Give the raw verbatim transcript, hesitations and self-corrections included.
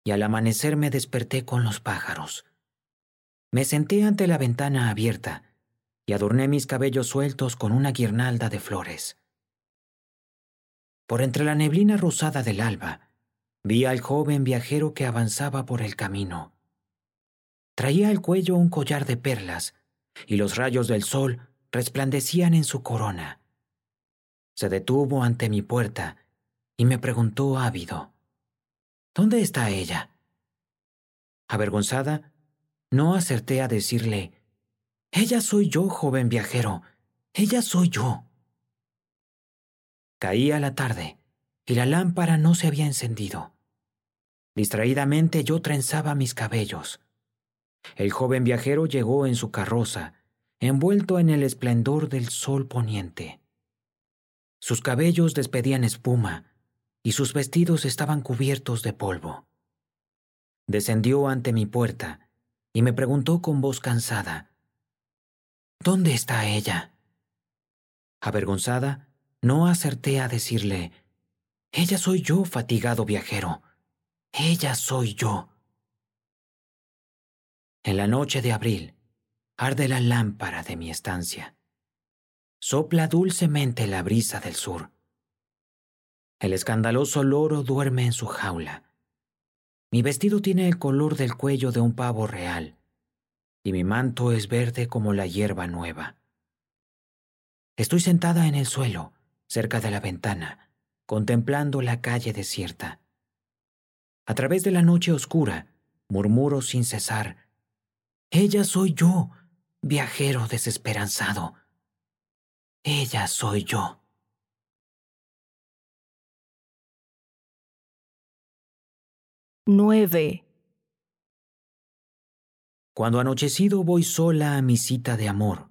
y al amanecer me desperté con los pájaros. Me senté ante la ventana abierta y adorné mis cabellos sueltos con una guirnalda de flores. Por entre la neblina rosada del alba, vi al joven viajero que avanzaba por el camino. Traía al cuello un collar de perlas y los rayos del sol resplandecían en su corona. Se detuvo ante mi puerta y me preguntó ávido: ¿Dónde está ella? Avergonzada, no acerté a decirle: «Ella soy yo, joven viajero, ella soy yo». Caía la tarde y la lámpara no se había encendido. Distraídamente yo trenzaba mis cabellos. El joven viajero llegó en su carroza, envuelto en el esplendor del sol poniente. Sus cabellos despedían espuma y sus vestidos estaban cubiertos de polvo. Descendió ante mi puerta y me preguntó con voz cansada: «¿Dónde está ella?». Avergonzada, no acerté a decirle: «Ella soy yo, fatigado viajero. Ella soy yo». En la noche de abril, arde la lámpara de mi estancia. Sopla dulcemente la brisa del sur. El escandaloso loro duerme en su jaula. Mi vestido tiene el color del cuello de un pavo real, y mi manto es verde como la hierba nueva. Estoy sentada en el suelo, cerca de la ventana, contemplando la calle desierta. A través de la noche oscura, murmuro sin cesar: «Ella soy yo, viajero desesperanzado. Ella soy yo». nueve. Cuando anochecido voy sola a mi cita de amor,